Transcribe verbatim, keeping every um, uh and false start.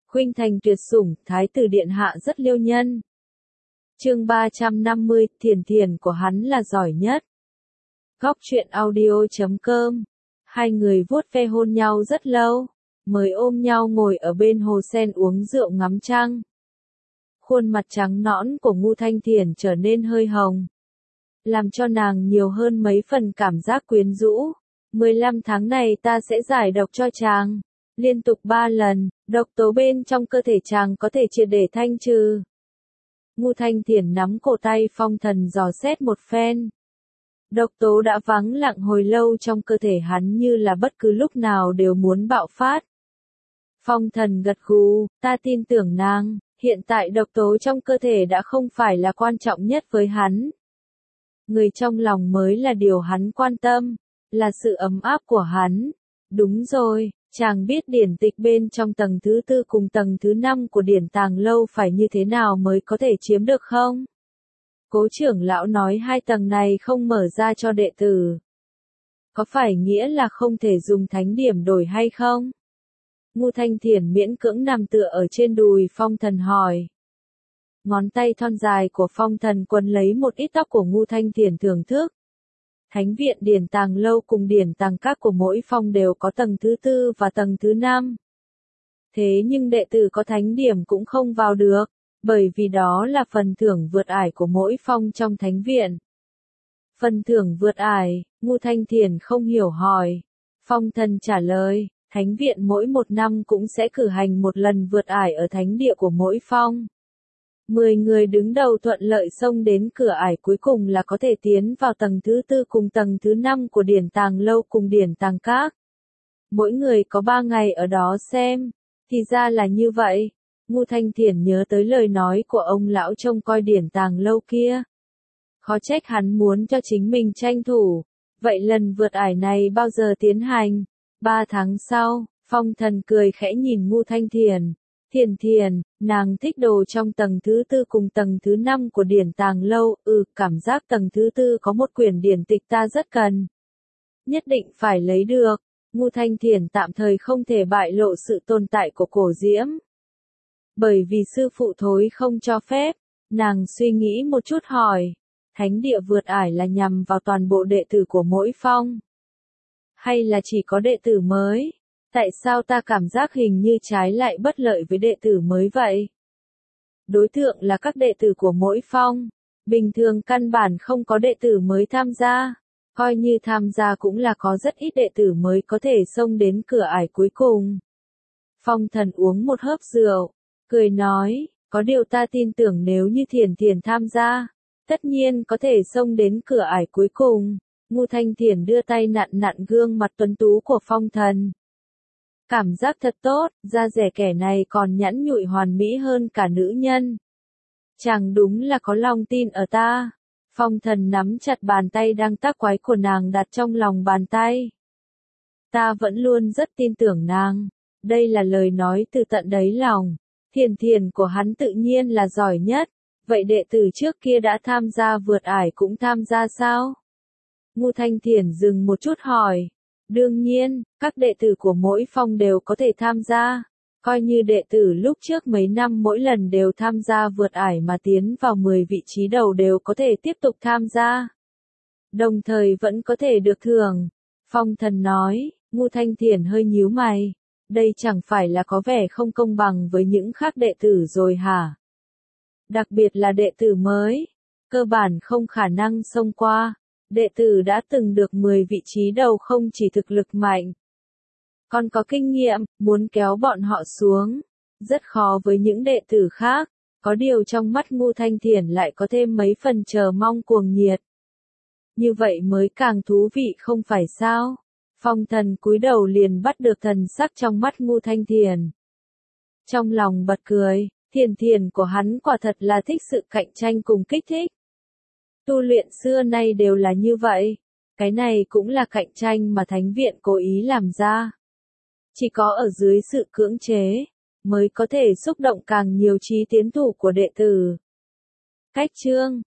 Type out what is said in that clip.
Khuynh thành tuyệt sủng, thái tử điện hạ rất liêu nhân. Chương ba trăm năm mươi, thiền thiền của hắn là giỏi nhất. Góc truyện audio chấm com. Hai người vuốt ve hôn nhau rất lâu, mới ôm nhau ngồi ở bên hồ sen uống rượu ngắm trăng. Khuôn mặt trắng nõn của Ngưu Thanh Thiền trở nên hơi hồng, làm cho nàng nhiều hơn mấy phần cảm giác quyến rũ. mười lăm tháng này ta sẽ giải độc cho chàng. Liên tục ba lần, độc tố bên trong cơ thể chàng có thể triệt để thanh trừ. Ngưu Thanh Thiền nắm cổ tay Phong Thần dò xét một phen. Độc tố đã vắng lặng hồi lâu trong cơ thể hắn, như là bất cứ lúc nào đều muốn bạo phát. Phong Thần gật gù, ta tin tưởng nàng, hiện tại độc tố trong cơ thể đã không phải là quan trọng nhất với hắn. Người trong lòng mới là điều hắn quan tâm, là sự ấm áp của hắn. Đúng rồi, chàng biết điển tịch bên trong tầng thứ tư cùng tầng thứ năm của điển tàng lâu phải như thế nào mới có thể chiếm được không? Cố trưởng lão nói hai tầng này không mở ra cho đệ tử. Có phải nghĩa là không thể dùng thánh điểm đổi hay không? Ngưu Thanh Thiền miễn cưỡng nằm tựa ở trên đùi Phong Thần hỏi. Ngón tay thon dài của Phong Thần quấn lấy một ít tóc của Ngưu Thanh Thiền thưởng thức. Thánh viện điển tàng lâu cùng điển tàng các của mỗi phong đều có tầng thứ tư và tầng thứ năm. Thế nhưng đệ tử có thánh điểm cũng không vào được, bởi vì đó là phần thưởng vượt ải của mỗi phong trong thánh viện. Phần thưởng vượt ải, Ngưu Thanh Thiền không hiểu hỏi. Phong Thần trả lời, thánh viện mỗi một năm cũng sẽ cử hành một lần vượt ải ở thánh địa của mỗi phong. Mười người đứng đầu thuận lợi xông đến cửa ải cuối cùng là có thể tiến vào tầng thứ tư cùng tầng thứ năm của điển tàng lâu cùng điển tàng các. Mỗi người có ba ngày ở đó xem. Thì ra là như vậy. Ngưu Thanh Thiền nhớ tới lời nói của ông lão trông coi điển tàng lâu kia. Khó trách hắn muốn cho chính mình tranh thủ. Vậy lần vượt ải này bao giờ tiến hành? Ba tháng sau, Phong Thần cười khẽ nhìn Ngưu Thanh Thiền. Thiền Thiền, nàng thích đồ trong tầng thứ tư cùng tầng thứ năm của điển tàng lâu, ừ, cảm giác tầng thứ tư có một quyển điển tịch ta rất cần. Nhất định phải lấy được. Ngưu Thanh Thiền tạm thời không thể bại lộ sự tồn tại của cổ diễm. Bởi vì sư phụ thối không cho phép, nàng suy nghĩ một chút hỏi, thánh địa vượt ải là nhằm vào toàn bộ đệ tử của mỗi phong? Hay là chỉ có đệ tử mới? Tại sao ta cảm giác hình như trái lại bất lợi với đệ tử mới vậy? Đối tượng là các đệ tử của mỗi phong. Bình thường căn bản không có đệ tử mới tham gia. Coi như tham gia cũng là có rất ít đệ tử mới có thể xông đến cửa ải cuối cùng. Phong Thần uống một hớp rượu, cười nói, có điều ta tin tưởng nếu như Thiền Thiền tham gia, tất nhiên có thể xông đến cửa ải cuối cùng. Ngưu Thanh Thiền đưa tay nặn nặn gương mặt tuấn tú của Phong Thần. Cảm giác thật tốt, da dẻ kẻ này còn nhẵn nhụi hoàn mỹ hơn cả nữ nhân. Chàng đúng là có lòng tin ở ta. Phong Thần nắm chặt bàn tay đang tác quái của nàng đặt trong lòng bàn tay. Ta vẫn luôn rất tin tưởng nàng. Đây là lời nói từ tận đáy lòng. Thiền thiền của hắn tự nhiên là giỏi nhất. Vậy đệ tử trước kia đã tham gia vượt ải cũng tham gia sao? Ngưu Thanh Thiền dừng một chút hỏi. Đương nhiên, các đệ tử của mỗi phong đều có thể tham gia. Coi như đệ tử lúc trước mấy năm mỗi lần đều tham gia vượt ải mà tiến vào mười vị trí đầu đều có thể tiếp tục tham gia. Đồng thời vẫn có thể được thưởng. Phong Thần nói, Ngưu Thanh Thiền hơi nhíu mày. Đây chẳng phải là có vẻ không công bằng với những khác đệ tử rồi hả? Đặc biệt là đệ tử mới. Cơ bản không khả năng xông qua. Đệ tử đã từng được mười vị trí đầu không chỉ thực lực mạnh, còn có kinh nghiệm, muốn kéo bọn họ xuống, rất khó với những đệ tử khác, có điều trong mắt Ngưu Thanh Thiền lại có thêm mấy phần chờ mong cuồng nhiệt. Như vậy mới càng thú vị không phải sao? Phong Thần cúi đầu liền bắt được thần sắc trong mắt Ngưu Thanh Thiền. Trong lòng bật cười, Thiền Thiền của hắn quả thật là thích sự cạnh tranh cùng kích thích. Tu luyện xưa nay đều là như vậy. Cái này cũng là cạnh tranh mà thánh viện cố ý làm ra. Chỉ có ở dưới sự cưỡng chế, mới có thể xúc động càng nhiều trí tiến thủ của đệ tử. Cách chương